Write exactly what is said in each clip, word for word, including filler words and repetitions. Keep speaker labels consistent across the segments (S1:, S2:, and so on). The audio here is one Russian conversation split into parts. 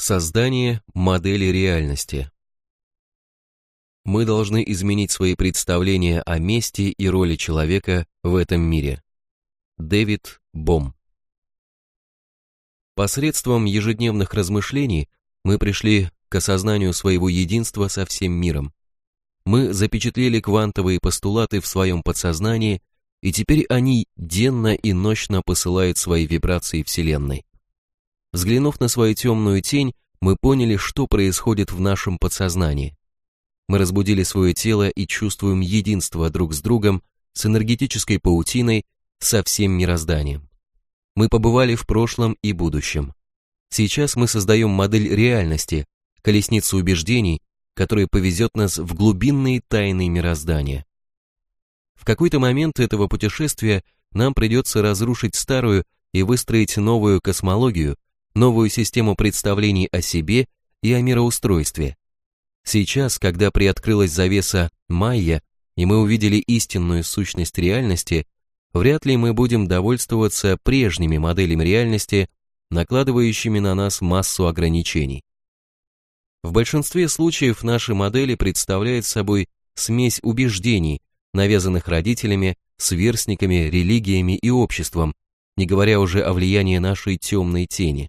S1: Создание модели реальности. Мы должны изменить свои представления о месте и роли человека в этом мире. Дэвид Бом. Посредством ежедневных размышлений мы пришли к осознанию своего единства со всем миром. Мы запечатлели квантовые постулаты в своем подсознании, и теперь они денно и ночно посылают свои вибрации Вселенной. Взглянув на свою темную тень, мы поняли, что происходит в нашем подсознании. Мы разбудили свое тело и чувствуем единство друг с другом, с энергетической паутиной, со всем мирозданием. Мы побывали в прошлом и будущем. Сейчас мы создаем модель реальности, колесницу убеждений, которая повезет нас в глубинные тайны мироздания. В какой-то момент этого путешествия нам придется разрушить старую и выстроить новую космологию, новую систему представлений о себе и о мироустройстве. Сейчас, когда приоткрылась завеса Майя, и мы увидели истинную сущность реальности, вряд ли мы будем довольствоваться прежними моделями реальности, накладывающими на нас массу ограничений. В большинстве случаев наши модели представляют собой смесь убеждений, навязанных родителями, сверстниками, религиями и обществом, не говоря уже о влиянии нашей темной тени.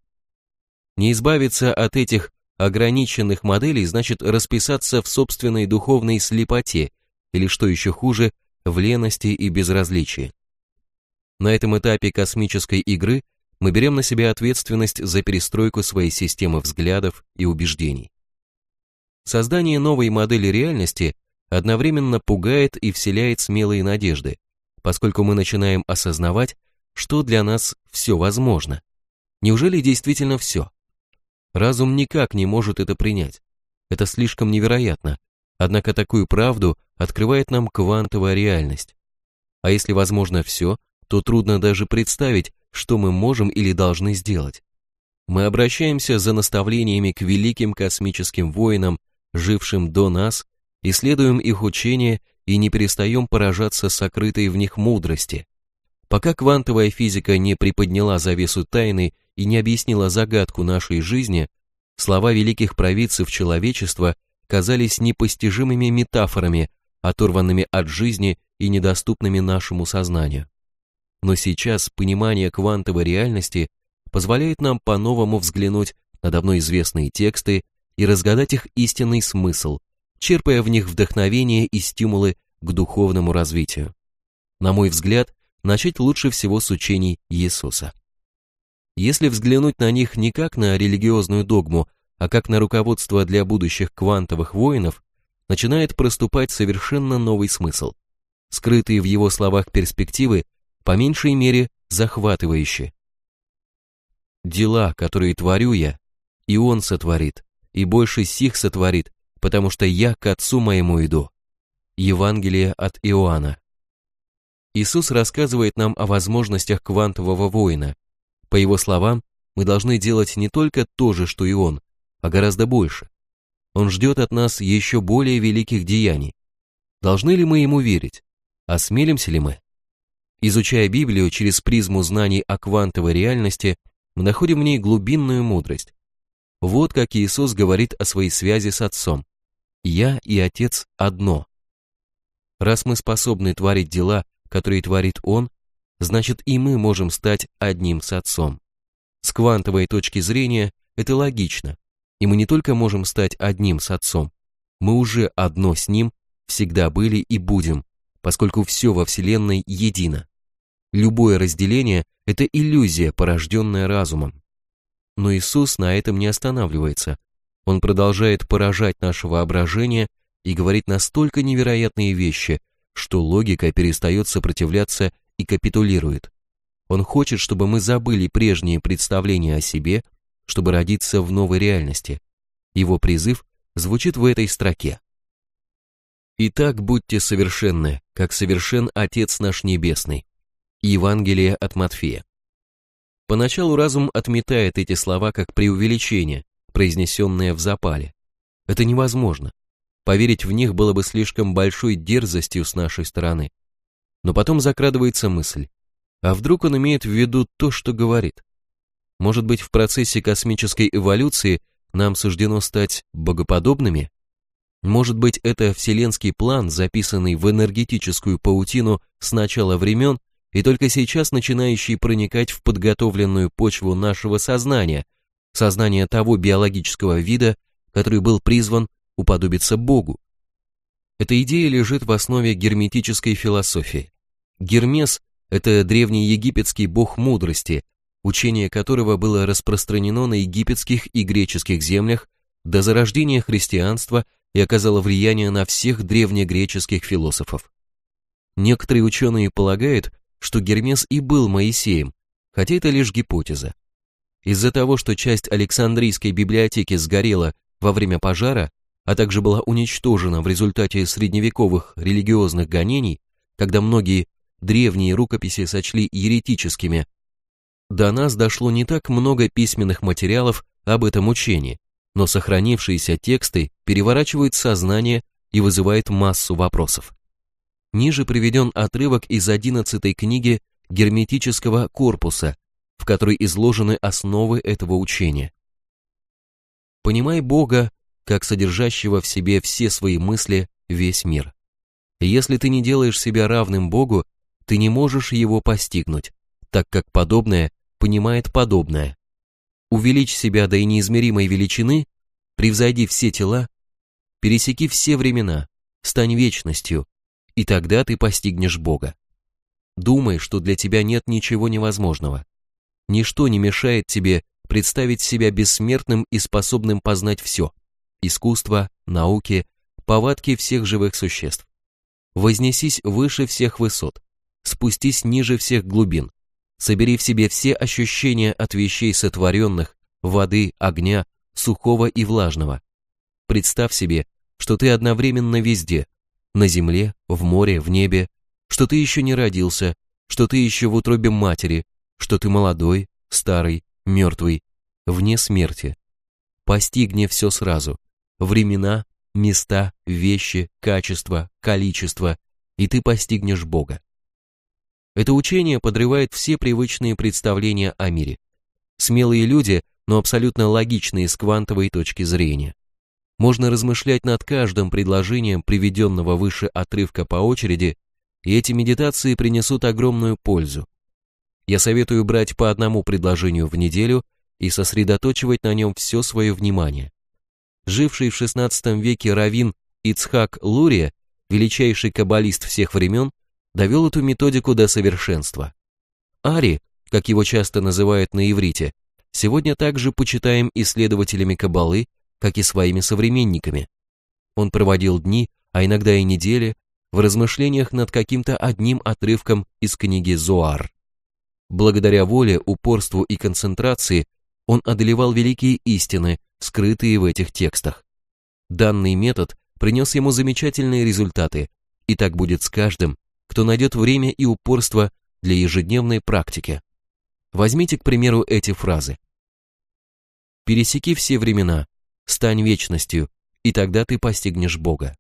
S1: Не избавиться от этих ограниченных моделей значит расписаться в собственной духовной слепоте, или, что еще хуже, в лености и безразличии. На этом этапе космической игры мы берем на себя ответственность за перестройку своей системы взглядов и убеждений. Создание новой модели реальности одновременно пугает и вселяет смелые надежды, поскольку мы начинаем осознавать, что для нас все возможно. Неужели действительно все? Разум никак не может это принять. Это слишком невероятно, однако такую правду открывает нам квантовая реальность. А если возможно все, то трудно даже представить, что мы можем или должны сделать. Мы обращаемся за наставлениями к великим космическим воинам, жившим до нас, исследуем их учения и не перестаем поражаться сокрытой в них мудрости. Пока квантовая физика не приподняла завесу тайны и не объяснила загадку нашей жизни, слова великих провидцев человечества казались непостижимыми метафорами, оторванными от жизни и недоступными нашему сознанию. Но сейчас понимание квантовой реальности позволяет нам по-новому взглянуть на давно известные тексты и разгадать их истинный смысл, черпая в них вдохновение и стимулы к духовному развитию. На мой взгляд, начать лучше всего с учений Иисуса. Если взглянуть на них не как на религиозную догму, а как на руководство для будущих квантовых воинов, начинает проступать совершенно новый смысл. Скрытые в его словах перспективы, по меньшей мере, захватывающие. «Дела, которые творю я, и Он сотворит, и больше сих сотворит, потому что я к Отцу моему иду». Евангелие от Иоанна. Иисус рассказывает нам о возможностях квантового воина. По его словам, мы должны делать не только то же, что и он, а гораздо больше. Он ждет от нас еще более великих деяний. Должны ли мы ему верить? Осмелимся ли мы? Изучая Библию через призму знаний о квантовой реальности, мы находим в ней глубинную мудрость. Вот как Иисус говорит о своей связи с Отцом. «Я и Отец одно». Раз мы способны творить дела, которые творит Он, значит и мы можем стать одним с Отцом. С квантовой точки зрения это логично, и мы не только можем стать одним с Отцом, мы уже одно с Ним всегда были и будем, поскольку все во Вселенной едино. Любое разделение – это иллюзия, порожденная разумом. Но Иисус на этом не останавливается. Он продолжает поражать наше воображение и говорит настолько невероятные вещи, что логика перестает сопротивляться и капитулирует. Он хочет, чтобы мы забыли прежние представления о себе, чтобы родиться в новой реальности. Его призыв звучит в этой строке. «Итак, будьте совершенны, как совершен Отец наш Небесный». Евангелие от Матфея. Поначалу разум отметает эти слова как преувеличение, произнесенное в запале. Это невозможно. Поверить в них было бы слишком большой дерзостью с нашей стороны. Но потом закрадывается мысль, а вдруг он имеет в виду то, что говорит? Может быть, в процессе космической эволюции нам суждено стать богоподобными? Может быть, это вселенский план, записанный в энергетическую паутину с начала времен и только сейчас начинающий проникать в подготовленную почву нашего сознания, сознания того биологического вида, который был призван уподобиться Богу. Эта идея лежит в основе герметической философии. Гермес – это древний египетский бог мудрости, учение которого было распространено на египетских и греческих землях до зарождения христианства и оказало влияние на всех древнегреческих философов. Некоторые ученые полагают, что Гермес и был Моисеем, хотя это лишь гипотеза. Из-за того, что часть Александрийской библиотеки сгорела во время пожара, а также была уничтожена в результате средневековых религиозных гонений, когда многие древние рукописи сочли еретическими, до нас дошло не так много письменных материалов об этом учении, но сохранившиеся тексты переворачивают сознание и вызывают массу вопросов. Ниже приведен отрывок из одиннадцатой книги Герметического корпуса, в которой изложены основы этого учения. «Понимай Бога, как содержащего в себе все свои мысли весь мир. Если ты не делаешь себя равным Богу, ты не можешь его постигнуть, так как подобное понимает подобное. Увеличь себя до неизмеримой величины, превзойди все тела, пересеки все времена, стань вечностью, и тогда ты постигнешь Бога. Думай, что для тебя нет ничего невозможного. Ничто не мешает тебе представить себя бессмертным и способным познать все – искусство, науки, повадки всех живых существ. Вознесись выше всех высот, спустись ниже всех глубин, собери в себе все ощущения от вещей сотворенных, воды, огня, сухого и влажного. Представь себе, что ты одновременно везде, на земле, в море, в небе, что ты еще не родился, что ты еще в утробе матери, что ты молодой, старый, мертвый, вне смерти. Постигни все сразу, времена, места, вещи, качество, количество, и ты постигнешь Бога. Это учение подрывает все привычные представления о мире. Смелые люди, но абсолютно логичные с квантовой точки зрения. Можно размышлять над каждым предложением приведенного выше отрывка по очереди, и эти медитации принесут огромную пользу. Я советую брать по одному предложению в неделю и сосредоточивать на нем все свое внимание. Живший в шестнадцатом веке раввин Ицхак Лурия, величайший каббалист всех времен, довел эту методику до совершенства. Ари, как его часто называют на иврите, сегодня также почитаем исследователями каббалы, как и своими современниками. Он проводил дни, а иногда и недели, в размышлениях над каким-то одним отрывком из книги Зоар. Благодаря воле, упорству и концентрации он одолевал великие истины, скрытые в этих текстах. Данный метод принес ему замечательные результаты, и так будет с каждым, кто найдет время и упорство для ежедневной практики. Возьмите, к примеру, эти фразы. «Пересеки все времена, стань вечностью, и тогда ты постигнешь Бога.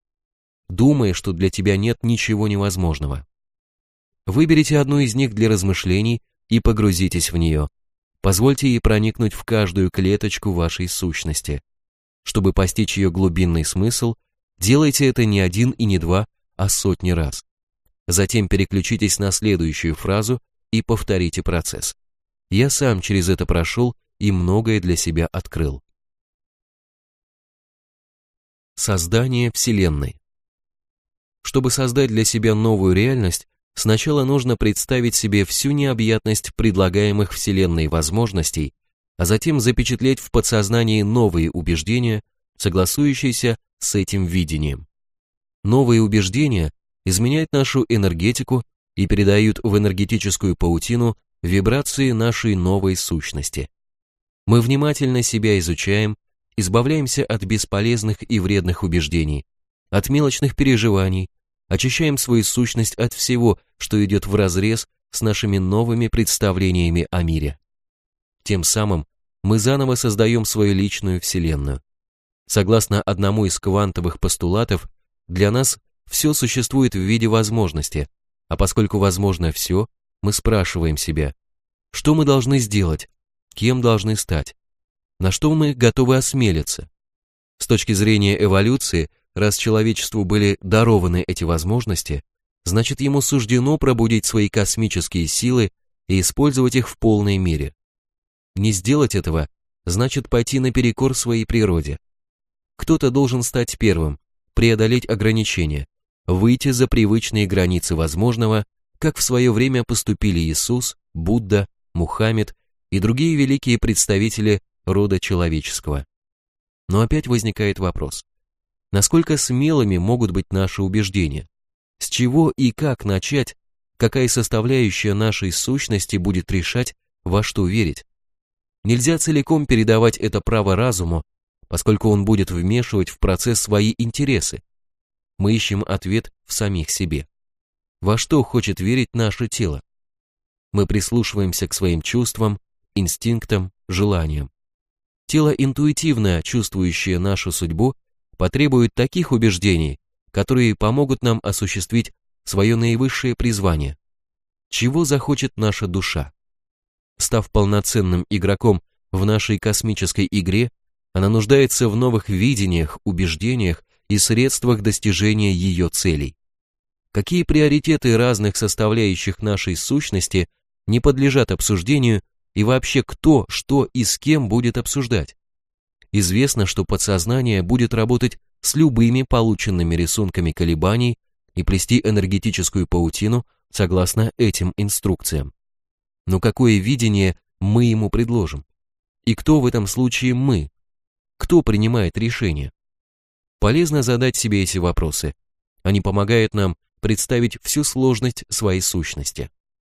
S1: Думай, что для тебя нет ничего невозможного. Выберите одну из них для размышлений и погрузитесь в нее. Позвольте ей проникнуть в каждую клеточку вашей сущности. Чтобы постичь ее глубинный смысл, делайте это не один и не два, а сотни раз. Затем переключитесь на следующую фразу и повторите процесс. Я сам через это прошел и многое для себя открыл. Создание Вселенной. Чтобы создать для себя новую реальность, сначала нужно представить себе всю необъятность предлагаемых Вселенной возможностей, а затем запечатлеть в подсознании новые убеждения, согласующиеся с этим видением. Новые убеждения изменяют нашу энергетику и передают в энергетическую паутину вибрации нашей новой сущности. Мы внимательно себя изучаем, избавляемся от бесполезных и вредных убеждений, от мелочных переживаний, очищаем свою сущность от всего, что идет вразрез с нашими новыми представлениями о мире. Тем самым мы заново создаем свою личную вселенную. Согласно одному из квантовых постулатов, для нас все существует в виде возможности, а поскольку возможно все, мы спрашиваем себя, что мы должны сделать, кем должны стать. На что мы готовы осмелиться? С точки зрения эволюции, раз человечеству были дарованы эти возможности, значит ему суждено пробудить свои космические силы и использовать их в полной мере. Не сделать этого значит пойти наперекор своей природе. Кто-то должен стать первым, преодолеть ограничения, выйти за привычные границы возможного, как в свое время поступили Иисус, Будда, Мухаммед и другие великие представители рода человеческого. Но опять возникает вопрос: насколько смелыми могут быть наши убеждения? С чего и как начать? Какая составляющая нашей сущности будет решать, во что верить? Нельзя целиком передавать это право разуму, поскольку он будет вмешивать в процесс свои интересы. Мы ищем ответ в самих себе. Во что хочет верить наше тело? Мы прислушиваемся к своим чувствам, инстинктам, желаниям. Тело, интуитивно чувствующее нашу судьбу, потребует таких убеждений, которые помогут нам осуществить свое наивысшее призвание. Чего захочет наша душа? Став полноценным игроком в нашей космической игре, она нуждается в новых видениях, убеждениях и средствах достижения ее целей. Какие приоритеты разных составляющих нашей сущности не подлежат обсуждению, и вообще кто, что и с кем будет обсуждать? Известно, что подсознание будет работать с любыми полученными рисунками колебаний и плести энергетическую паутину согласно этим инструкциям. Но какое видение мы ему предложим? И кто в этом случае мы? Кто принимает решение? Полезно задать себе эти вопросы. Они помогают нам представить всю сложность своей сущности.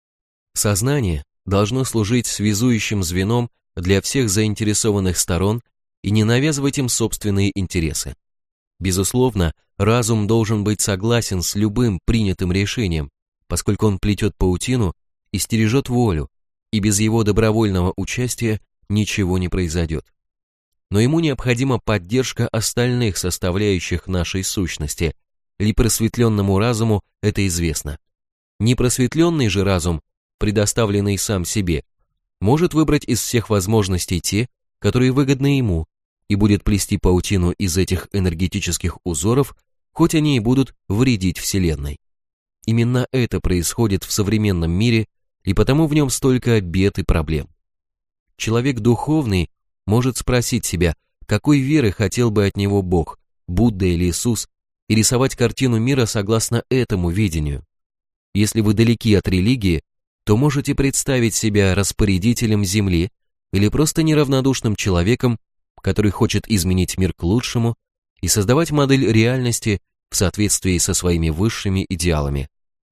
S1: Сознание должно служить связующим звеном для всех заинтересованных сторон и не навязывать им собственные интересы. Безусловно, разум должен быть согласен с любым принятым решением, поскольку он плетет паутину и стережет волю, и без его добровольного участия ничего не произойдет. Но ему необходима поддержка остальных составляющих нашей сущности, и просветленному разуму это известно. Непросветленный же разум, предоставленный сам себе, может выбрать из всех возможностей те, которые выгодны ему, и будет плести паутину из этих энергетических узоров, хоть они и будут вредить Вселенной. Именно это происходит в современном мире, и потому в нем столько бед и проблем. Человек духовный может спросить себя, какой веры хотел бы от него Бог, Будда или Иисус, и рисовать картину мира согласно этому видению. Если вы далеки от религии, то можете представить себя распорядителем Земли или просто неравнодушным человеком, который хочет изменить мир к лучшему и создавать модель реальности в соответствии со своими высшими идеалами.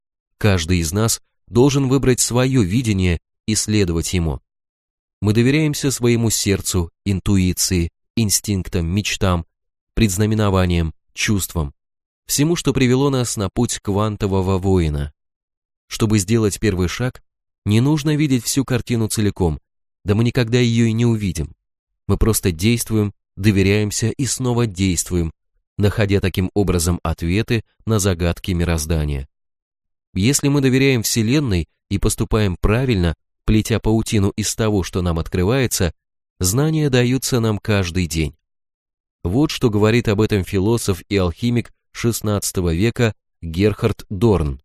S1: Каждый из нас должен выбрать свое видение и следовать ему. Мы доверяемся своему сердцу, интуиции, инстинктам, мечтам, предзнаменованиям, чувствам, всему, что привело нас на путь квантового воина. Чтобы сделать первый шаг, не нужно видеть всю картину целиком, да мы никогда ее и не увидим. Мы просто действуем, доверяемся и снова действуем, находя таким образом ответы на загадки мироздания. Если мы доверяем Вселенной и поступаем правильно, плетя паутину из того, что нам открывается, знания даются нам каждый день. Вот что говорит об этом философ и алхимик шестнадцатого века Герхард Дорн.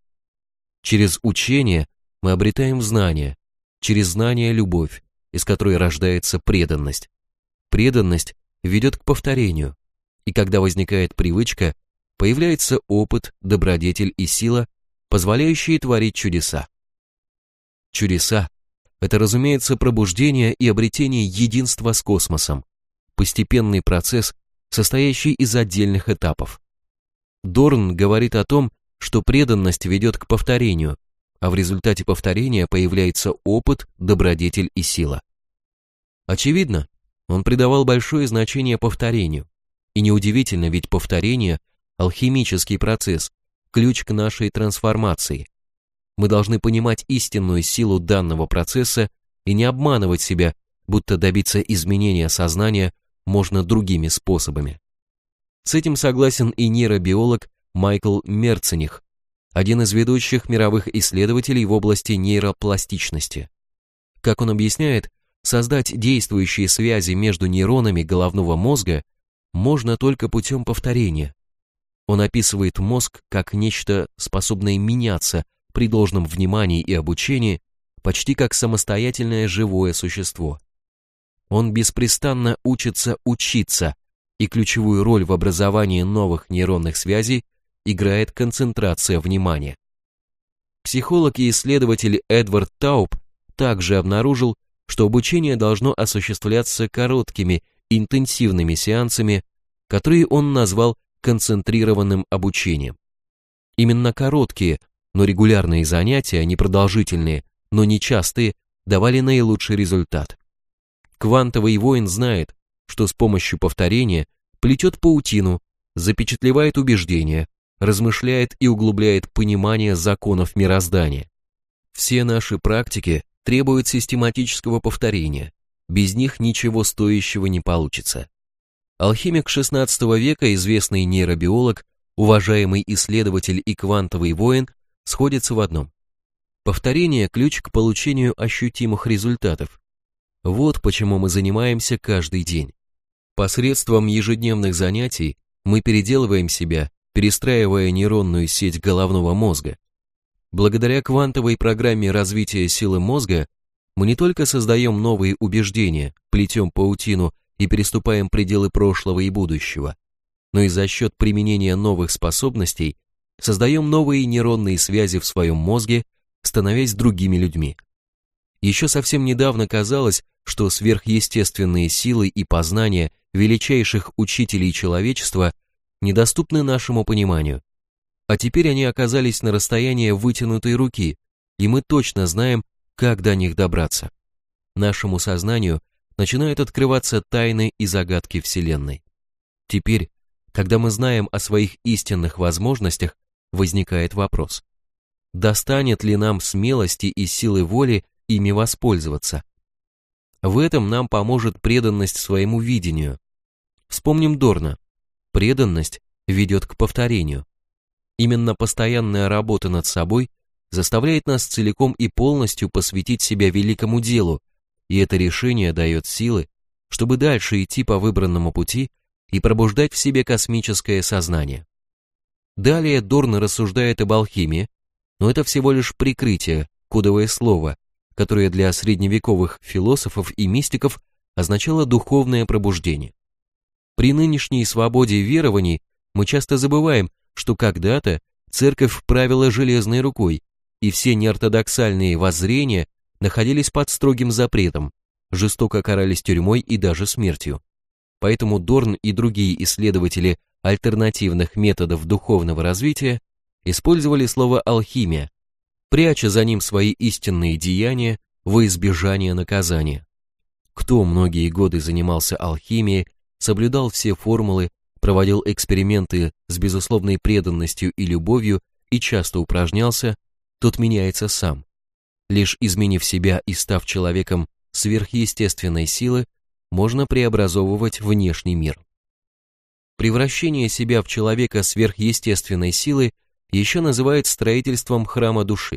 S1: Через учение мы обретаем знания, через знание любовь, из которой рождается преданность. Преданность ведет к повторению, и когда возникает привычка, появляется опыт, добродетель и сила, позволяющие творить чудеса. Чудеса – это, разумеется, пробуждение и обретение единства с космосом, постепенный процесс, состоящий из отдельных этапов. Дорн говорит о том, что преданность ведет к повторению, а в результате повторения появляется опыт, добродетель и сила. Очевидно, он придавал большое значение повторению, и неудивительно, ведь повторение – алхимический процесс, ключ к нашей трансформации. Мы должны понимать истинную силу данного процесса и не обманывать себя, будто добиться изменения сознания можно другими способами. С этим согласен и нейробиолог Майкл Мерцених, один из ведущих мировых исследователей в области нейропластичности. Как он объясняет, Создать действующие связи между нейронами головного мозга можно только путем повторения. Он описывает мозг как нечто, способное меняться при должном внимании и обучении, почти как самостоятельное живое существо. Он беспрестанно учится учиться, и ключевую роль в образовании новых нейронных связей играет концентрация внимания. Психолог и исследователь Эдвард Тауб также обнаружил, что обучение должно осуществляться короткими, интенсивными сеансами, которые он назвал концентрированным обучением. Именно короткие, но регулярные занятия, непродолжительные, но нечастые, давали наилучший результат. Квантовый воин знает, что с помощью повторения плетет паутину, запечатлевает убеждения, размышляет и углубляет понимание законов мироздания. Все наши практики требуют систематического повторения, без них ничего стоящего не получится. Алхимик шестнадцатого века, известный нейробиолог, уважаемый исследователь и квантовый воин сходятся в одном. Повторение – ключ к получению ощутимых результатов. Вот почему мы занимаемся каждый день. Посредством ежедневных занятий мы переделываем себя, перестраивая нейронную сеть головного мозга. Благодаря квантовой программе развития силы мозга мы не только создаем новые убеждения, плетем паутину и переступаем пределы прошлого и будущего, но и за счет применения новых способностей создаем новые нейронные связи в своем мозге, становясь другими людьми. Еще совсем недавно казалось, что сверхъестественные силы и познания величайших учителей человечества недоступны нашему пониманию. А теперь они оказались на расстоянии вытянутой руки, и мы точно знаем, как до них добраться. Нашему сознанию начинают открываться тайны и загадки Вселенной. Теперь, когда мы знаем о своих истинных возможностях, возникает вопрос: достанет ли нам смелости и силы воли ими воспользоваться? В этом нам поможет преданность своему видению. Вспомним Дорна. Преданность ведет к повторению. Именно постоянная работа над собой заставляет нас целиком и полностью посвятить себя великому делу, и это решение дает силы, чтобы дальше идти по выбранному пути и пробуждать в себе космическое сознание. Далее Дорн рассуждает об алхимии, но это всего лишь прикрытие, кодовое слово, которое для средневековых философов и мистиков означало духовное пробуждение. При нынешней свободе верований мы часто забываем, что когда-то церковь правила железной рукой, и все неортодоксальные воззрения находились под строгим запретом, жестоко карались тюрьмой и даже смертью. Поэтому Дорн и другие исследователи альтернативных методов духовного развития использовали слово «алхимия», пряча за ним свои истинные деяния во избежание наказания. Кто многие годы занимался алхимией, соблюдал все формулы, проводил эксперименты с безусловной преданностью и любовью и часто упражнялся, тот меняется сам. Лишь изменив себя и став человеком сверхъестественной силы, можно преобразовывать внешний мир. Превращение себя в человека сверхъестественной силы еще называют строительством храма души.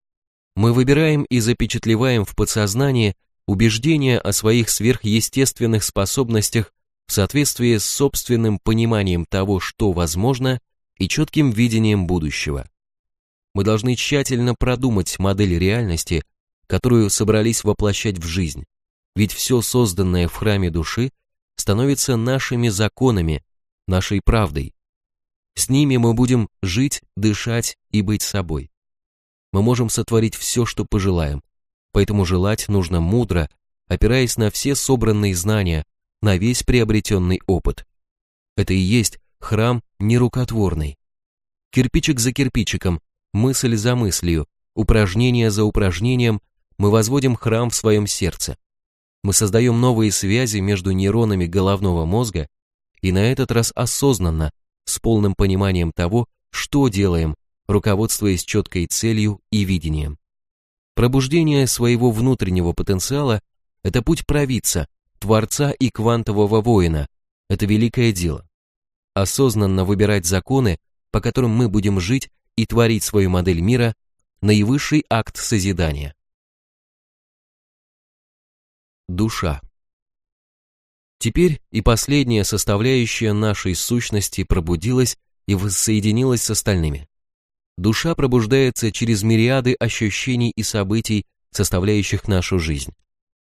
S1: Мы выбираем и запечатлеваем в подсознании убеждения о своих сверхъестественных способностях в соответствии с собственным пониманием того, что возможно, и четким видением будущего. Мы должны тщательно продумать модель реальности, которую собрались воплощать в жизнь, ведь все созданное в храме души становится нашими законами, нашей правдой. С ними мы будем жить, дышать и быть собой. Мы можем сотворить все, что пожелаем, поэтому желать нужно мудро, опираясь на все собранные знания, на весь приобретенный опыт. Это и есть храм нерукотворный. Кирпичик за кирпичиком, мысль за мыслью, упражнение за упражнением мы возводим храм в своем сердце. Мы создаем новые связи между нейронами головного мозга и на этот раз осознанно, с полным пониманием того, что делаем, руководствуясь четкой целью и видением. Пробуждение своего внутреннего потенциала – это путь провидца, творца и квантового воина. Это великое дело. Осознанно выбирать законы, по которым мы будем жить и творить свою модель мира – наивысший акт созидания. Душа. Теперь и последняя составляющая нашей сущности пробудилась и воссоединилась с остальными. Душа пробуждается через мириады ощущений и событий, составляющих нашу жизнь.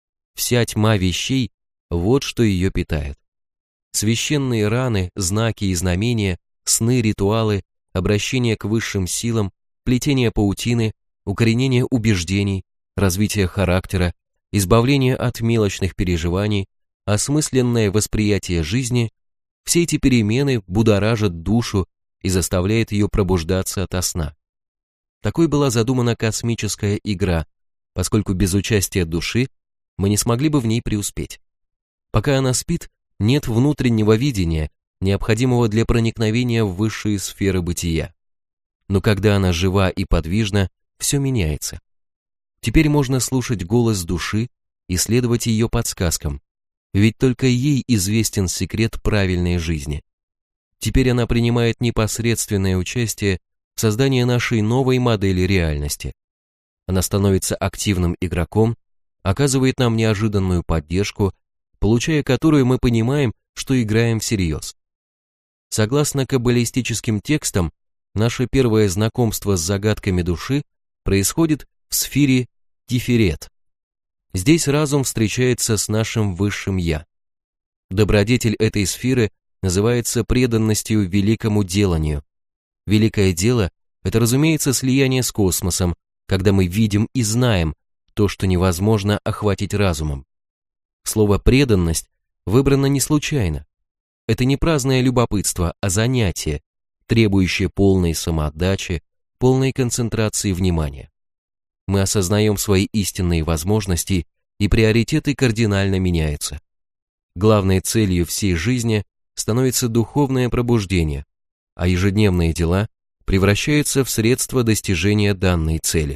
S1: Вся тьма вещей – вот что ее питает. Священные раны, знаки и знамения, сны, ритуалы, обращение к высшим силам, плетение паутины, укоренение убеждений, развитие характера, избавление от мелочных переживаний, осмысленное восприятие жизни – все эти перемены будоражат душу и заставляет ее пробуждаться ото сна. Такой была задумана космическая игра, поскольку без участия души мы не смогли бы в ней преуспеть. Пока она спит, нет внутреннего видения, необходимого для проникновения в высшие сферы бытия. Но когда она жива и подвижна, все меняется. Теперь можно слушать голос души и следовать ее подсказкам, ведь только ей известен секрет правильной жизни. Теперь она принимает непосредственное участие в создании нашей новой модели реальности. Она становится активным игроком, оказывает нам неожиданную поддержку, получая которую мы понимаем, что играем всерьез. Согласно каббалистическим текстам, наше первое знакомство с загадками души происходит в сфере Тиферет. Здесь разум встречается с нашим высшим «я». Добродетель этой сферы называется преданностью великому деланию. Великое дело – это, разумеется, слияние с космосом, когда мы видим и знаем то, что невозможно охватить разумом. Слово «преданность» выбрано не случайно. Это не праздное любопытство, а занятие, требующее полной самоотдачи, полной концентрации внимания. Мы осознаем свои истинные возможности, и приоритеты кардинально меняются. Главной целью всей жизни становится духовное пробуждение, а ежедневные дела превращаются в средства достижения данной цели.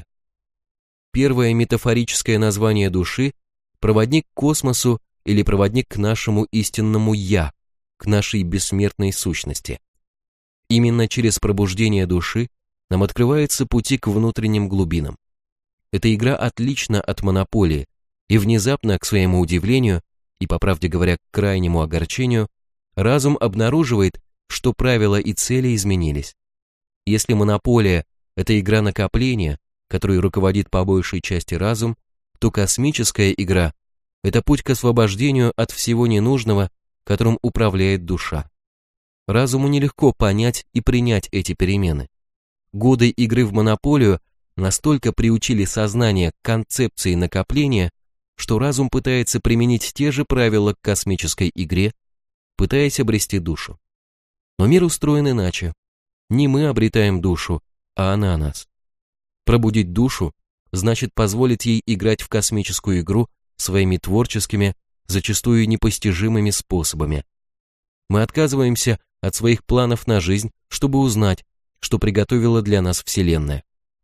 S1: Первое метафорическое название души – проводник к космосу или проводник к нашему истинному «я», к нашей бессмертной сущности. Именно через пробуждение души нам открываются пути к внутренним глубинам. Эта игра отлична от монополии, и внезапно, к своему удивлению, и, по правде говоря, к крайнему огорчению, разум обнаруживает, что правила и цели изменились. Если монополия – это игра накопления, которой руководит по большей части разум, то космическая игра – это путь к освобождению от всего ненужного, которым управляет душа. Разуму нелегко понять и принять эти перемены. Годы игры в монополию настолько приучили сознание к концепции накопления, что разум пытается применить те же правила к космической игре, пытаясь обрести душу. Но мир устроен иначе. Не мы обретаем душу, а она нас. Пробудить душу значит позволить ей играть в космическую игру своими творческими, зачастую непостижимыми способами. Мы отказываемся от своих планов на жизнь, чтобы узнать, что приготовила для нас Вселенная.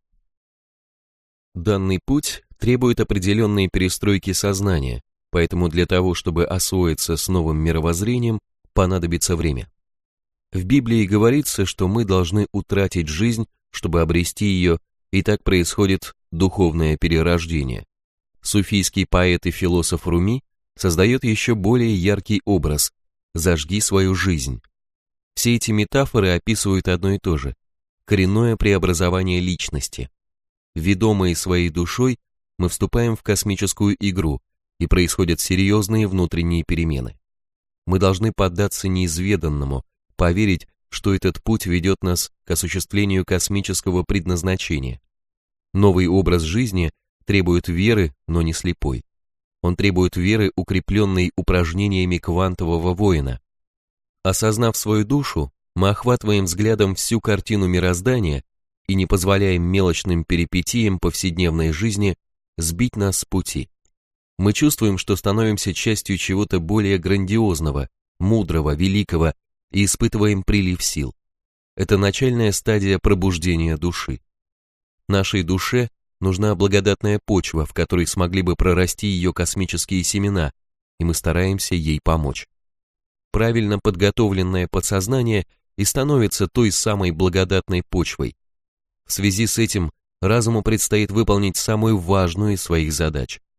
S1: Данный путь требует определенной перестройки сознания, поэтому для того, чтобы освоиться с новым мировоззрением, понадобится время. В Библии говорится, что мы должны утратить жизнь, чтобы обрести ее, и так происходит духовное перерождение. Суфийский поэт и философ Руми создает еще более яркий образ «зажги свою жизнь». Все эти метафоры описывают одно и то же – коренное преобразование личности. Ведомые своей душой, мы вступаем в космическую игру, и происходят серьезные внутренние перемены. Мы должны поддаться неизведанному, поверить, что этот путь ведет нас к осуществлению космического предназначения. Новый образ жизни требует веры, но не слепой. Он требует веры, укрепленной упражнениями квантового воина. Осознав свою душу, мы охватываем взглядом всю картину мироздания и не позволяем мелочным перипетиям повседневной жизни сбить нас с пути. Мы чувствуем, что становимся частью чего-то более грандиозного, мудрого, великого и испытываем прилив сил. Это начальная стадия пробуждения души. Нашей душе нужна благодатная почва, в которой смогли бы прорасти ее космические семена, и мы стараемся ей помочь. Правильно подготовленное подсознание и становится той самой благодатной почвой. В связи с этим разуму предстоит выполнить самую важную из своих задач.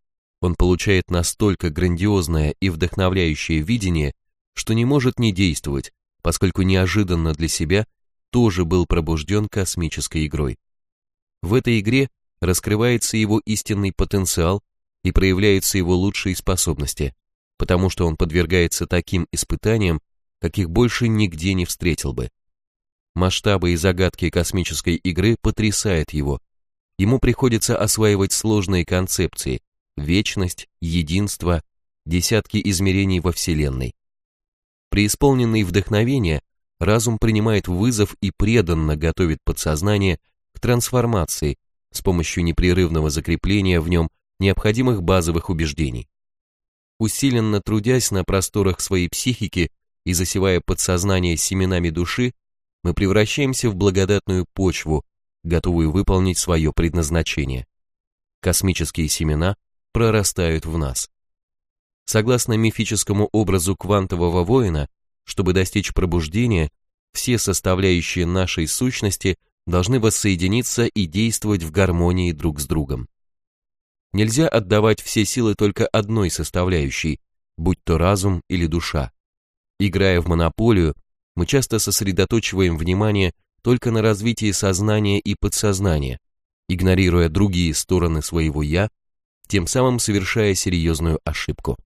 S1: Он получает настолько грандиозное и вдохновляющее видение, что не может не действовать, поскольку неожиданно для себя тоже был пробужден космической игрой. В этой игре раскрывается его истинный потенциал и проявляются его лучшие способности, потому что он подвергается таким испытаниям, каких больше нигде не встретил бы. Масштабы и загадки космической игры потрясают его. Ему приходится осваивать сложные концепции: вечность, единство, десятки измерений во Вселенной. Преисполненный вдохновения, разум принимает вызов и преданно готовит подсознание к трансформации с помощью непрерывного закрепления в нем необходимых базовых убеждений. Усиленно трудясь на просторах своей психики и засевая подсознание семенами души, мы превращаемся в благодатную почву, готовую выполнить свое предназначение. Космические семена прорастают в нас. Согласно мифическому образу квантового воина, чтобы достичь пробуждения, все составляющие нашей сущности должны воссоединиться и действовать в гармонии друг с другом. Нельзя отдавать все силы только одной составляющей, будь то разум или душа. Играя в монополию, мы часто сосредоточиваем внимание только на развитии сознания и подсознания, игнорируя другие стороны своего «я», тем самым совершая серьезную ошибку.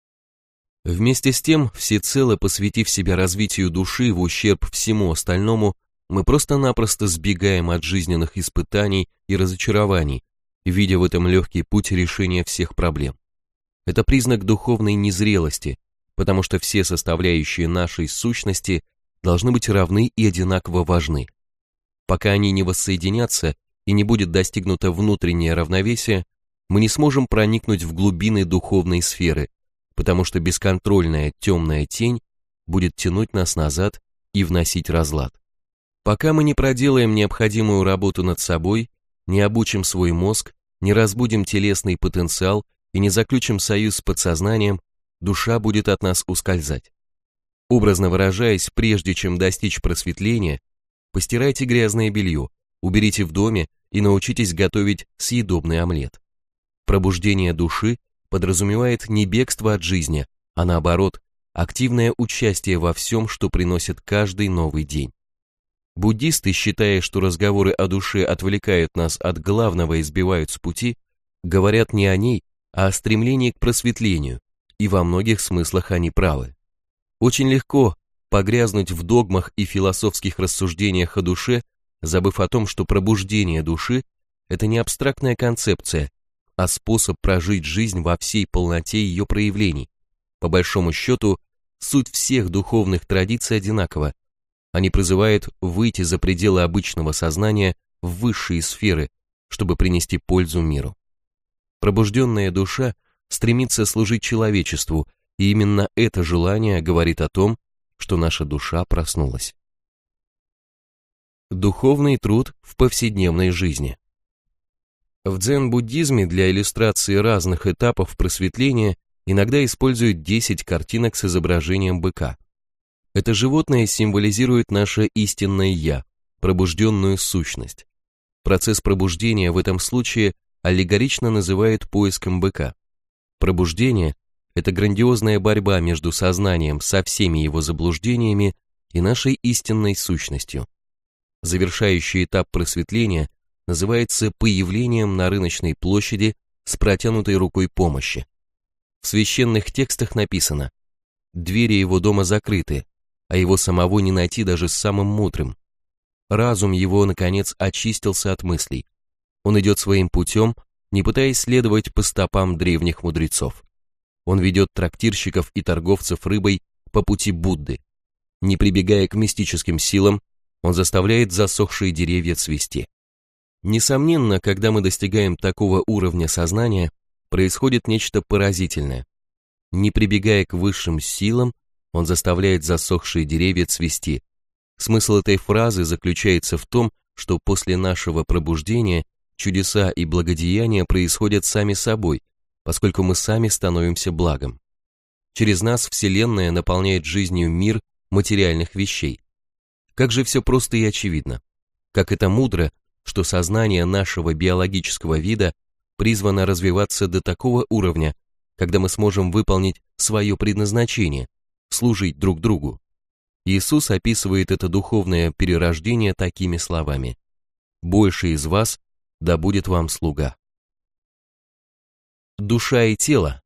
S1: Вместе с тем, всецело посвятив себя развитию души в ущерб всему остальному, мы просто-напросто сбегаем от жизненных испытаний и разочарований, видя в этом легкий путь решения всех проблем. Это признак духовной незрелости, потому что все составляющие нашей сущности должны быть равны и одинаково важны. Пока они не воссоединятся и не будет достигнуто внутреннее равновесие, мы не сможем проникнуть в глубины духовной сферы, потому что бесконтрольная темная тень будет тянуть нас назад и вносить разлад. Пока мы не проделаем необходимую работу над собой, не обучим свой мозг, не разбудим телесный потенциал и не заключим союз с подсознанием, душа будет от нас ускользать. Образно выражаясь, прежде чем достичь просветления, постирайте грязное белье, уберите в доме и научитесь готовить съедобный омлет. Пробуждение души подразумевает не бегство от жизни, а наоборот, активное участие во всем, что приносит каждый новый день. Буддисты, считая, что разговоры о душе отвлекают нас от главного и сбивают с пути, говорят не о ней, а о стремлении к просветлению, и во многих смыслах они правы. Очень легко погрязнуть в догмах и философских рассуждениях о душе, забыв о том, что пробуждение души – это не абстрактная концепция, а способ прожить жизнь во всей полноте ее проявлений. По большому счету, суть всех духовных традиций одинакова. Они призывают выйти за пределы обычного сознания в высшие сферы, чтобы принести пользу миру. Пробужденная душа стремится служить человечеству, и именно это желание говорит о том, что наша душа проснулась. Духовный труд в повседневной жизни. В дзен-буддизме для иллюстрации разных этапов просветления иногда используют десять картинок с изображением быка. Это животное символизирует наше истинное «я», пробужденную сущность. Процесс пробуждения в этом случае аллегорично называют поиском быка. Пробуждение – это грандиозная борьба между сознанием со всеми его заблуждениями и нашей истинной сущностью. Завершающий этап просветления называется появлением на рыночной площади с протянутой рукой помощи. В священных текстах написано: «Двери его дома закрыты, а его самого не найти даже с самым мудрым. Разум его, наконец, очистился от мыслей. Он идет своим путем, не пытаясь следовать по стопам древних мудрецов. Он ведет трактирщиков и торговцев рыбой по пути Будды. Не прибегая к мистическим силам, он заставляет засохшие деревья цвести». Несомненно, когда мы достигаем такого уровня сознания, происходит нечто поразительное. Не прибегая к высшим силам, он заставляет засохшие деревья цвести. Смысл этой фразы заключается в том, что после нашего пробуждения чудеса и благодеяния происходят сами собой, поскольку мы сами становимся благом. Через нас Вселенная наполняет жизнью мир материальных вещей. Как же все просто и очевидно. Как это мудро, что сознание нашего биологического вида призвано развиваться до такого уровня, когда мы сможем выполнить свое предназначение, служить друг другу. Иисус описывает это духовное перерождение такими словами: «Больше из вас да будет вам слуга». Душа и тело.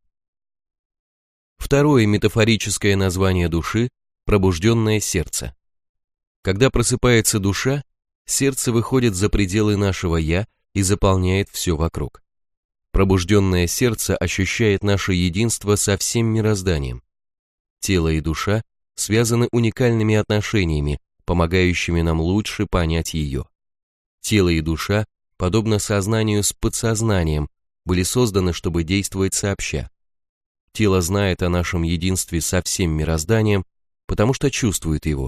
S1: Второе метафорическое название души – пробужденное сердце. Когда просыпается душа, сердце выходит за пределы нашего «я» и заполняет все вокруг. Пробужденное сердце ощущает наше единство со всем мирозданием. Тело и душа связаны уникальными отношениями, помогающими нам лучше понять ее. Тело и душа, подобно сознанию с подсознанием, были созданы, чтобы действовать сообща. Тело знает о нашем единстве со всем мирозданием, потому что чувствует его.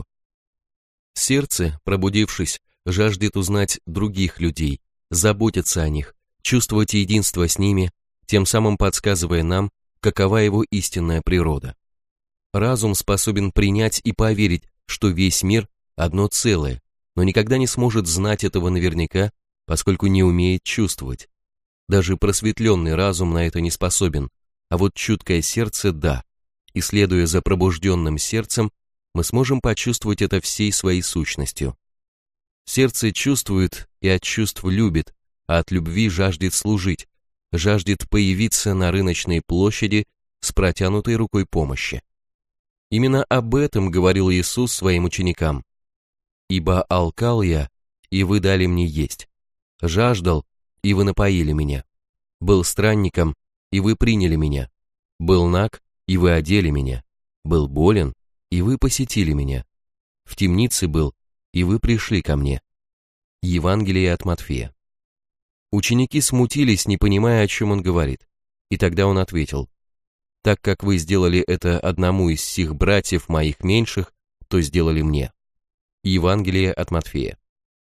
S1: Сердце, пробудившись, жаждет узнать других людей, заботиться о них, чувствовать единство с ними, тем самым подсказывая нам, какова его истинная природа. Разум способен принять и поверить, что весь мир – одно целое, но никогда не сможет знать этого наверняка, поскольку не умеет чувствовать. Даже просветленный разум на это не способен, а вот чуткое сердце – да, и следуя за пробужденным сердцем, мы сможем почувствовать это всей своей сущностью. Сердце чувствует и от чувств любит, а от любви жаждет служить, жаждет появиться на рыночной площади с протянутой рукой помощи. Именно об этом говорил Иисус своим ученикам. «Ибо алкал я, и вы дали мне есть, жаждал, и вы напоили меня, был странником, и вы приняли меня, был наг, и вы одели меня, был болен, и вы посетили меня, в темнице был, и вы пришли ко мне». Евангелие от Матфея. Ученики смутились, не понимая, о чем он говорит, и тогда он ответил: «Так как вы сделали это одному из сих братьев моих меньших, то сделали мне». Евангелие от Матфея.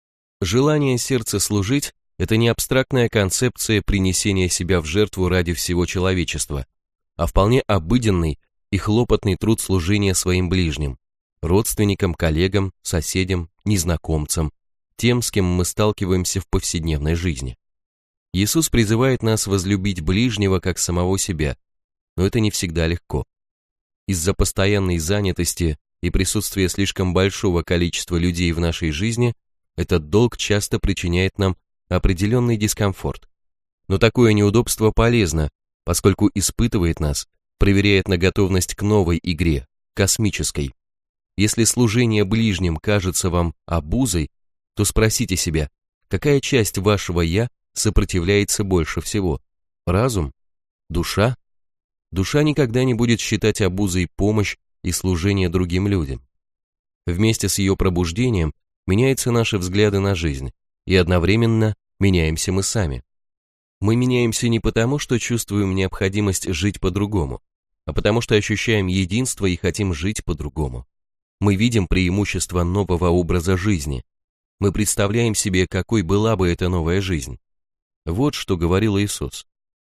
S1: Желание сердца служить – это не абстрактная концепция принесения себя в жертву ради всего человечества, а вполне обыденный и хлопотный труд служения своим ближним, родственникам, коллегам, соседям, незнакомцам, тем, с кем мы сталкиваемся в повседневной жизни. Иисус призывает нас возлюбить ближнего как самого себя, но это не всегда легко. Из-за постоянной занятости и присутствия слишком большого количества людей в нашей жизни этот долг часто причиняет нам определенный дискомфорт. Но такое неудобство полезно, поскольку испытывает нас, проверяет на готовность к новой игре, космической. Если служение ближним кажется вам обузой, то спросите себя, какая часть вашего «я» сопротивляется больше всего? Разум? Душа? Душа никогда не будет считать обузой помощь и служение другим людям. Вместе с ее пробуждением меняются наши взгляды на жизнь, и одновременно меняемся мы сами. Мы меняемся не потому, что чувствуем необходимость жить по-другому, а потому что ощущаем единство и хотим жить по-другому. Мы видим преимущества нового образа жизни. Мы представляем себе, какой была бы эта новая жизнь. Вот что говорил Иисус.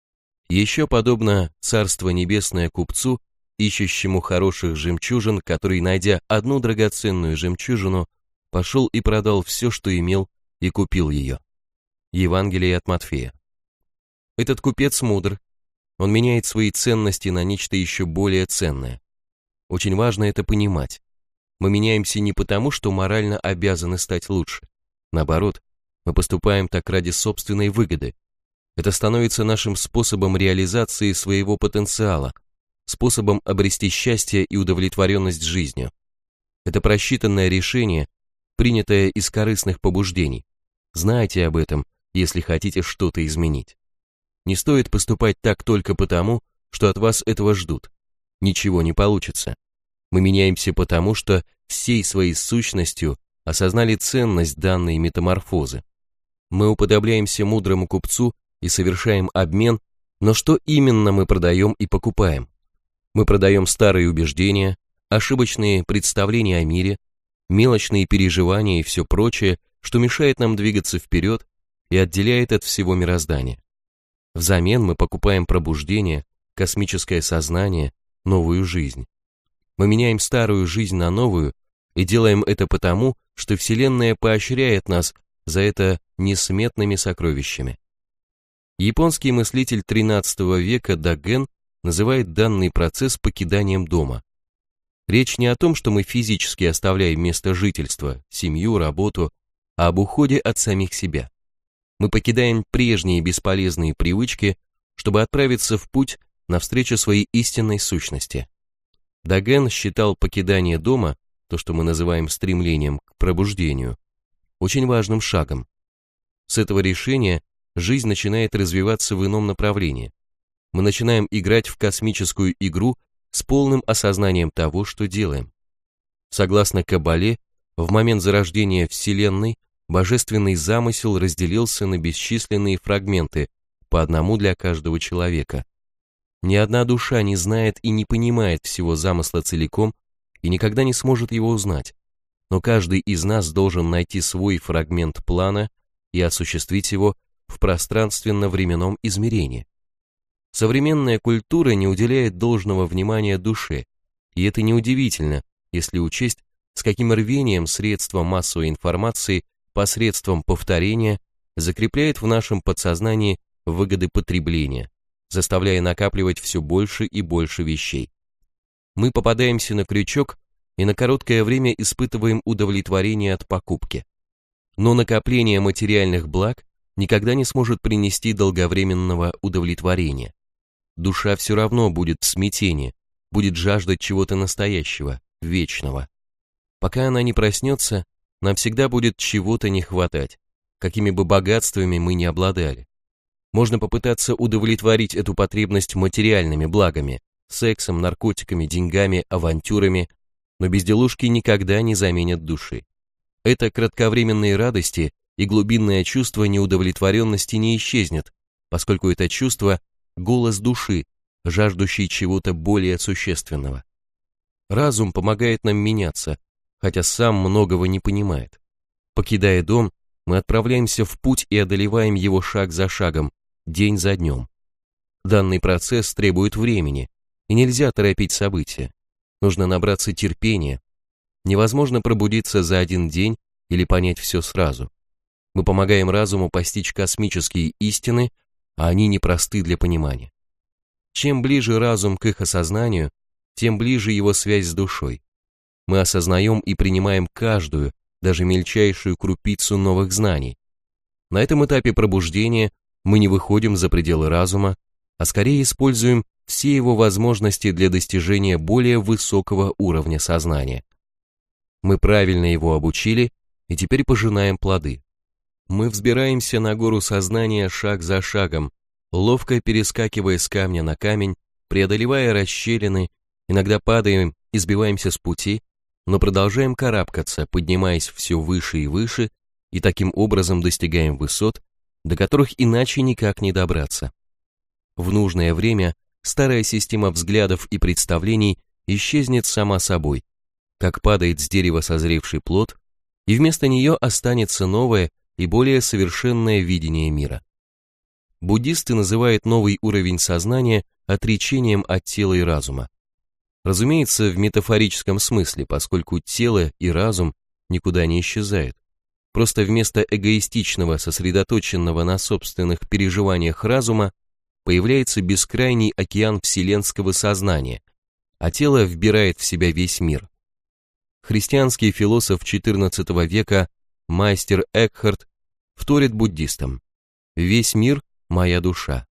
S1: Еще подобно Царство Небесное купцу, ищущему хороших жемчужин, который, найдя одну драгоценную жемчужину, пошел и продал все, что имел, и купил ее. Евангелие от Матфея. Этот купец мудр. Он меняет свои ценности на нечто еще более ценное. Очень важно это понимать. Мы меняемся не потому, что морально обязаны стать лучше. Наоборот, мы поступаем так ради собственной выгоды. Это становится нашим способом реализации своего потенциала, способом обрести счастье и удовлетворенность жизнью. Это просчитанное решение, принятое из корыстных побуждений. Знайте об этом, если хотите что-то изменить. Не стоит поступать так только потому, что от вас этого ждут. Ничего не получится. Мы меняемся потому, что всей своей сущностью осознали ценность данной метаморфозы. Мы уподобляемся мудрому купцу и совершаем обмен, но что именно мы продаем и покупаем? Мы продаем старые убеждения, ошибочные представления о мире, мелочные переживания и все прочее, что мешает нам двигаться вперед и отделяет от всего мироздания. Взамен мы покупаем пробуждение, космическое сознание, новую жизнь. Мы меняем старую жизнь на новую и делаем это потому, что Вселенная поощряет нас за это несметными сокровищами. Японский мыслитель тринадцатого века Доген называет данный процесс покиданием дома. Речь не о том, что мы физически оставляем место жительства, семью, работу, а об уходе от самих себя. Мы покидаем прежние бесполезные привычки, чтобы отправиться в путь навстречу своей истинной сущности. Доген считал покидание дома, то, что мы называем стремлением к пробуждению, очень важным шагом. С этого решения жизнь начинает развиваться в ином направлении. Мы начинаем играть в космическую игру с полным осознанием того, что делаем. Согласно Каббале, в момент зарождения Вселенной божественный замысел разделился на бесчисленные фрагменты, по одному для каждого человека. Ни одна душа не знает и не понимает всего замысла целиком и никогда не сможет его узнать, но каждый из нас должен найти свой фрагмент плана и осуществить его в пространственно-временном измерении. Современная культура не уделяет должного внимания душе, и это неудивительно, если учесть, с каким рвением средства массовой информации посредством повторения закрепляет в нашем подсознании выгоды потребления, заставляя накапливать все больше и больше вещей. Мы попадаемся на крючок и на короткое время испытываем удовлетворение от покупки. Но накопление материальных благ никогда не сможет принести долговременного удовлетворения. Душа все равно будет в смятении, будет жаждать чего-то настоящего, вечного. Пока она не проснется, нам всегда будет чего-то не хватать, какими бы богатствами мы ни обладали. Можно попытаться удовлетворить эту потребность материальными благами, сексом, наркотиками, деньгами, авантюрами, но безделушки никогда не заменят души. Это кратковременные радости и глубинное чувство неудовлетворенности не исчезнет, поскольку это чувство – голос души, жаждущий чего-то более существенного. Разум помогает нам меняться, хотя сам многого не понимает. Покидая дом, мы отправляемся в путь и одолеваем его шаг за шагом, день за днем. Данный процесс требует времени, и нельзя торопить события. Нужно набраться терпения. Невозможно пробудиться за один день или понять все сразу. Мы помогаем разуму постичь космические истины, а они непросты для понимания. Чем ближе разум к их осознанию, тем ближе его связь с душой. Мы осознаем и принимаем каждую, даже мельчайшую крупицу новых знаний. На этом этапе пробуждения мы не выходим за пределы разума, а скорее используем все его возможности для достижения более высокого уровня сознания. Мы правильно его обучили и теперь пожинаем плоды. Мы взбираемся на гору сознания шаг за шагом, ловко перескакивая с камня на камень, преодолевая расщелины, иногда падаем и сбиваемся с пути, но продолжаем карабкаться, поднимаясь все выше и выше, и таким образом достигаем высот, до которых иначе никак не добраться. В нужное время старая система взглядов и представлений исчезнет сама собой, как падает с дерева созревший плод, и вместо нее останется новое и более совершенное видение мира. Буддисты называют новый уровень сознания отречением от тела и разума. Разумеется, в метафорическом смысле, поскольку тело и разум никуда не исчезают. Просто вместо эгоистичного, сосредоточенного на собственных переживаниях разума появляется бескрайний океан вселенского сознания, а тело вбирает в себя весь мир. Христианский философ четырнадцатого века Майстер Экхарт вторит буддистам: «Весь мир – моя душа».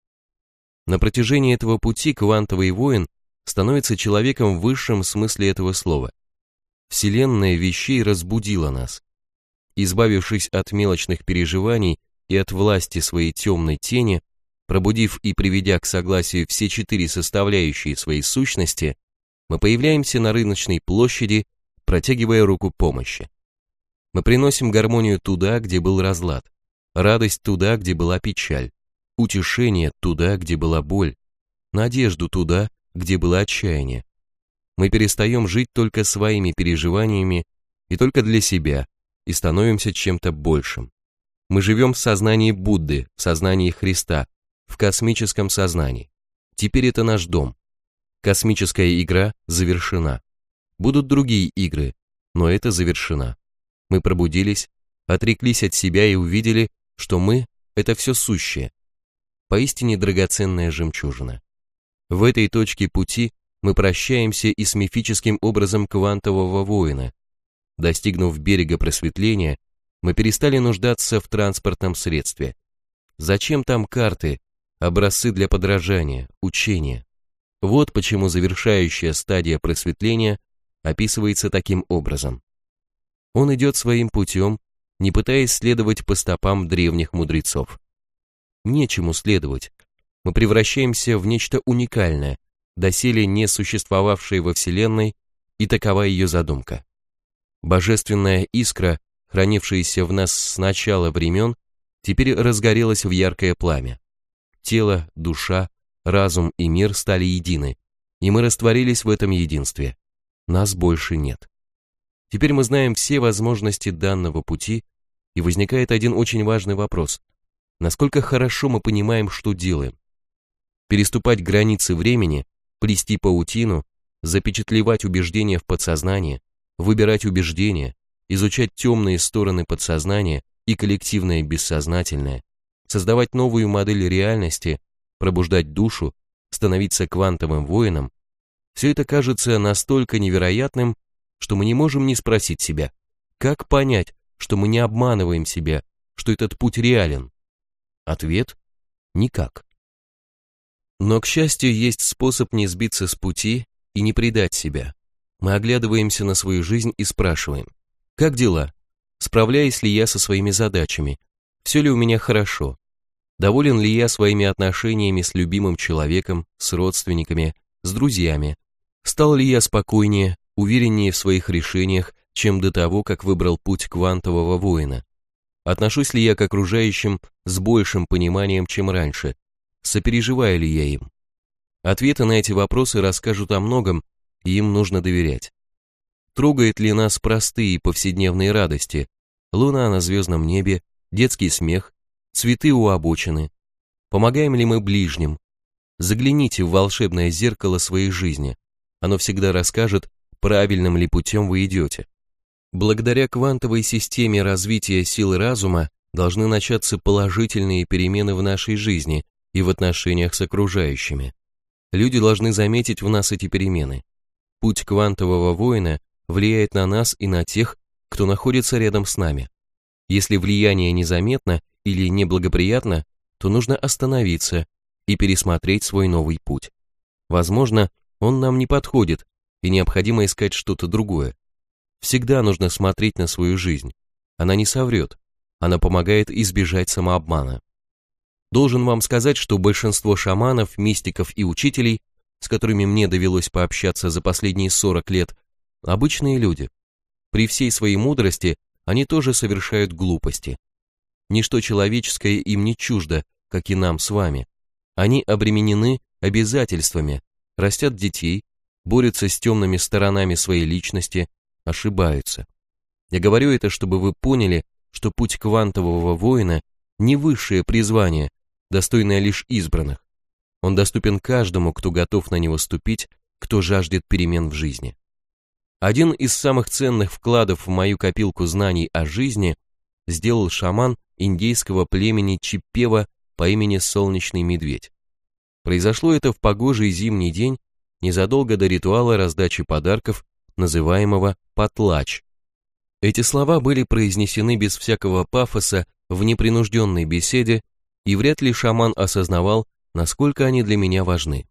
S1: На протяжении этого пути квантовый воин становится человеком в высшем смысле этого слова. Вселенная вещей разбудила нас. Избавившись от мелочных переживаний и от власти своей темной тени, пробудив и приведя к согласию все четыре составляющие своей сущности, мы появляемся на рыночной площади, протягивая руку помощи. Мы приносим гармонию туда, где был разлад, радость туда, где была печаль, утешение туда, где была боль, надежду туда, где было отчаяние. Мы перестаем жить только своими переживаниями и только для себя, и становимся чем-то большим. Мы живем в сознании Будды, в сознании Христа, в космическом сознании. Теперь это наш дом. Космическая игра завершена. Будут другие игры, но это завершена. Мы пробудились, отреклись от себя и увидели, что мы – это все сущее. поистине драгоценная жемчужина. В этой точке пути мы прощаемся и с мифическим образом квантового воина. Достигнув берега просветления, мы перестали нуждаться в транспортном средстве. Зачем там карты, образцы для подражания, учения? Вот почему завершающая стадия просветления описывается таким образом. Он идет своим путем, не пытаясь следовать по стопам древних мудрецов. Нечему следовать. Мы превращаемся в нечто уникальное, доселе не существовавшее во Вселенной, и такова ее задумка. Божественная искра, хранившаяся в нас с начала времен, теперь разгорелась в яркое пламя. Тело, душа, разум и мир стали едины, и мы растворились в этом единстве. Нас больше нет. Теперь мы знаем все возможности данного пути, и возникает один очень важный вопрос. Насколько хорошо мы понимаем, что делаем? Переступать границы времени, плести паутину, запечатлевать убеждения в подсознании, выбирать убеждения, изучать темные стороны подсознания и коллективное бессознательное, создавать новую модель реальности, пробуждать душу, становиться квантовым воином, все это кажется настолько невероятным, что мы не можем не спросить себя, как понять, что мы не обманываем себя, что этот путь реален? Ответ – никак. Но, к счастью, есть способ не сбиться с пути и не предать себя. Мы оглядываемся на свою жизнь и спрашиваем, как дела? Справляюсь ли я со своими задачами? Все ли у меня хорошо? Доволен ли я своими отношениями с любимым человеком, с родственниками, с друзьями? Стал ли я спокойнее, увереннее в своих решениях, чем до того, как выбрал путь квантового воина? Отношусь ли я к окружающим с большим пониманием, чем раньше? Сопереживаю ли я им? Ответы на эти вопросы расскажут о многом, и им нужно доверять. Трогает ли нас простые повседневные радости? Луна на звездном небе, детский смех, цветы у обочины? Помогаем ли мы ближним? Загляните в волшебное зеркало своей жизни. Оно всегда расскажет, правильным ли путем вы идете. Благодаря квантовой системе развития силы разума должны начаться положительные перемены в нашей жизни и в отношениях с окружающими. Люди должны заметить в нас эти перемены. Путь квантового воина влияет на нас и на тех, кто находится рядом с нами. Если влияние незаметно или неблагоприятно, то нужно остановиться и пересмотреть свой новый путь. Возможно, он нам не подходит, и необходимо искать что-то другое. Всегда нужно смотреть на свою жизнь. Она не соврет, она помогает избежать самообмана. Должен вам сказать, что большинство шаманов, мистиков и учителей, с которыми мне довелось пообщаться за последние сорок лет, обычные люди. При всей своей мудрости они тоже совершают глупости. Ничто человеческое им не чуждо, как и нам с вами. Они обременены обязательствами, растят детей, борются с темными сторонами своей личности, ошибаются. Я говорю это, чтобы вы поняли, что путь квантового воина не высшее призвание, достойное лишь избранных. Он доступен каждому, кто готов на него ступить, кто жаждет перемен в жизни. Один из самых ценных вкладов в мою копилку знаний о жизни сделал шаман индейского племени Чиппева по имени Солнечный Медведь. Произошло это в погожий зимний день, незадолго до ритуала раздачи подарков, называемого «потлач». Эти слова были произнесены без всякого пафоса в непринужденной беседе, и вряд ли шаман осознавал, насколько они для меня важны.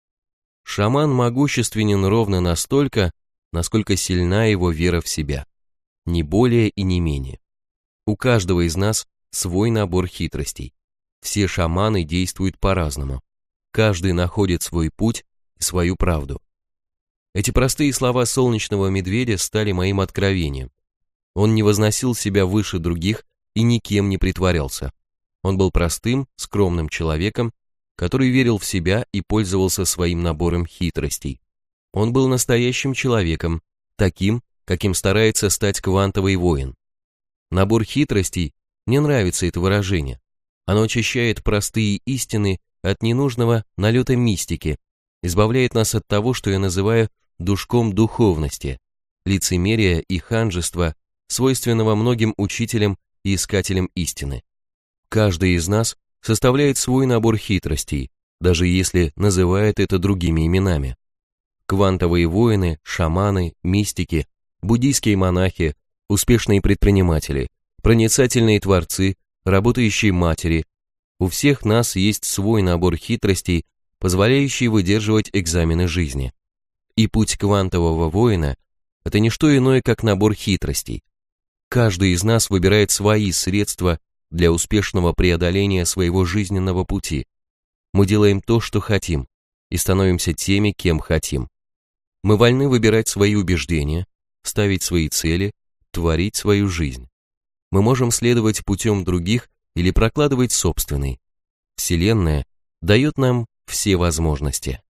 S1: Шаман могущественен ровно настолько, насколько сильна его вера в себя, не более и не менее. У каждого из нас свой набор хитростей. Все шаманы действуют по-разному. Каждый находит свой путь и свою правду. Эти простые слова солнечного медведя стали моим откровением. Он не возносил себя выше других и никем не притворялся. Он был простым, скромным человеком, который верил в себя и пользовался своим набором хитростей. Он был настоящим человеком, таким, каким старается стать квантовый воин. Набор хитростей, мне нравится это выражение. Оно очищает простые истины от ненужного налета мистики, избавляет нас от того, что я называю душком духовности, лицемерия и ханжества, свойственного многим учителям и искателям истины. Каждый из нас составляет свой набор хитростей, даже если называет это другими именами. Квантовые воины, шаманы, мистики, буддийские монахи, успешные предприниматели, проницательные творцы, работающие матери. У всех нас есть свой набор хитростей, позволяющий выдерживать экзамены жизни. И путь квантового воина – это не что иное, как набор хитростей. Каждый из нас выбирает свои средства для успешного преодоления своего жизненного пути. Мы делаем то, что хотим, и становимся теми, кем хотим. Мы вольны выбирать свои убеждения, ставить свои цели, творить свою жизнь. Мы можем следовать путем других или прокладывать собственный. Вселенная дает нам все возможности.